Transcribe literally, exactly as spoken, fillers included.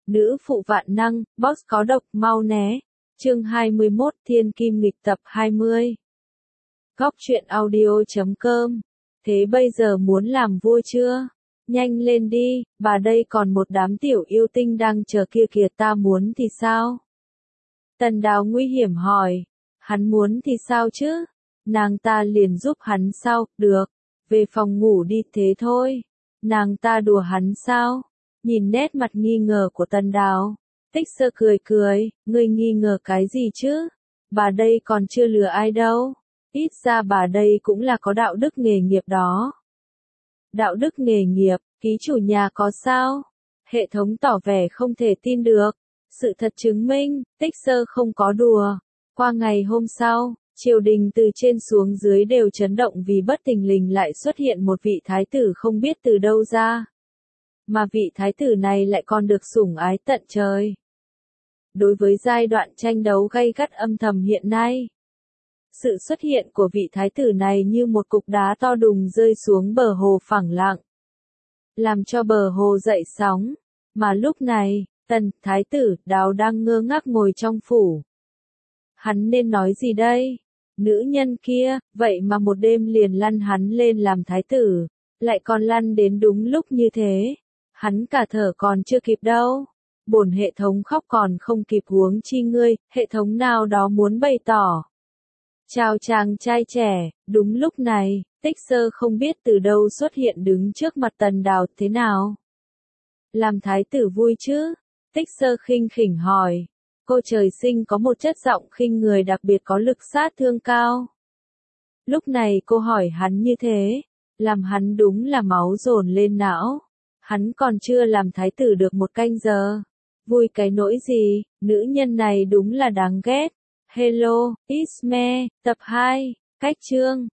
Nữ phụ vạn năng, boss có độc, mau né. Chương hai mươi mốt, Thiên Kim nghịch tập hai mươi. Góc truyện audio chấm com. Thế bây giờ muốn làm vua chưa? Nhanh lên đi, bà đây còn một đám tiểu yêu tinh đang chờ kia kìa, ta muốn thì sao? Tần Đào nguy hiểm hỏi. Hắn muốn thì sao chứ? Nàng ta liền giúp hắn sao? Được. Về phòng ngủ đi, thế thôi. Nàng ta đùa hắn sao? Nhìn nét mặt nghi ngờ của Tần Đào, Tích Sơ cười cười, ngươi nghi ngờ cái gì chứ? Bà đây còn chưa lừa ai đâu. Ít ra bà đây cũng là có đạo đức nghề nghiệp đó. Đạo đức nghề nghiệp, ký chủ nhà có sao? Hệ thống tỏ vẻ không thể tin được. Sự thật chứng minh, Tích Sơ không có đùa. Qua ngày hôm sau, triều đình từ trên xuống dưới đều chấn động vì bất thình lình lại xuất hiện một vị thái tử không biết từ đâu ra. Mà vị thái tử này lại còn được sủng ái tận trời. Đối với giai đoạn tranh đấu gay gắt âm thầm hiện nay, sự xuất hiện của vị thái tử này như một cục đá to đùng rơi xuống bờ hồ phẳng lặng, làm cho bờ hồ dậy sóng. Mà lúc này, Tần thái tử Đào đang ngơ ngác ngồi trong phủ. Hắn nên nói gì đây? Nữ nhân kia, vậy mà một đêm liền lăn hắn lên làm thái tử, lại còn lăn đến đúng lúc như thế. Hắn cả thở còn chưa kịp đâu. Bổn hệ thống khóc còn không kịp huống chi ngươi, hệ thống nào đó muốn bày tỏ. Chào chàng trai trẻ, đúng lúc này, Tích Sơ không biết từ đâu xuất hiện đứng trước mặt Tần Đào. Thế nào? Làm thái tử vui chứ? Tích Sơ khinh khỉnh hỏi. Cô trời sinh có một chất giọng khinh người đặc biệt có lực sát thương cao. Lúc này cô hỏi hắn như thế, làm hắn đúng là máu dồn lên não. Hắn còn chưa làm thái tử được một canh giờ. Vui cái nỗi gì, nữ nhân này đúng là đáng ghét. Hello, it's me, tập hai, cách chương.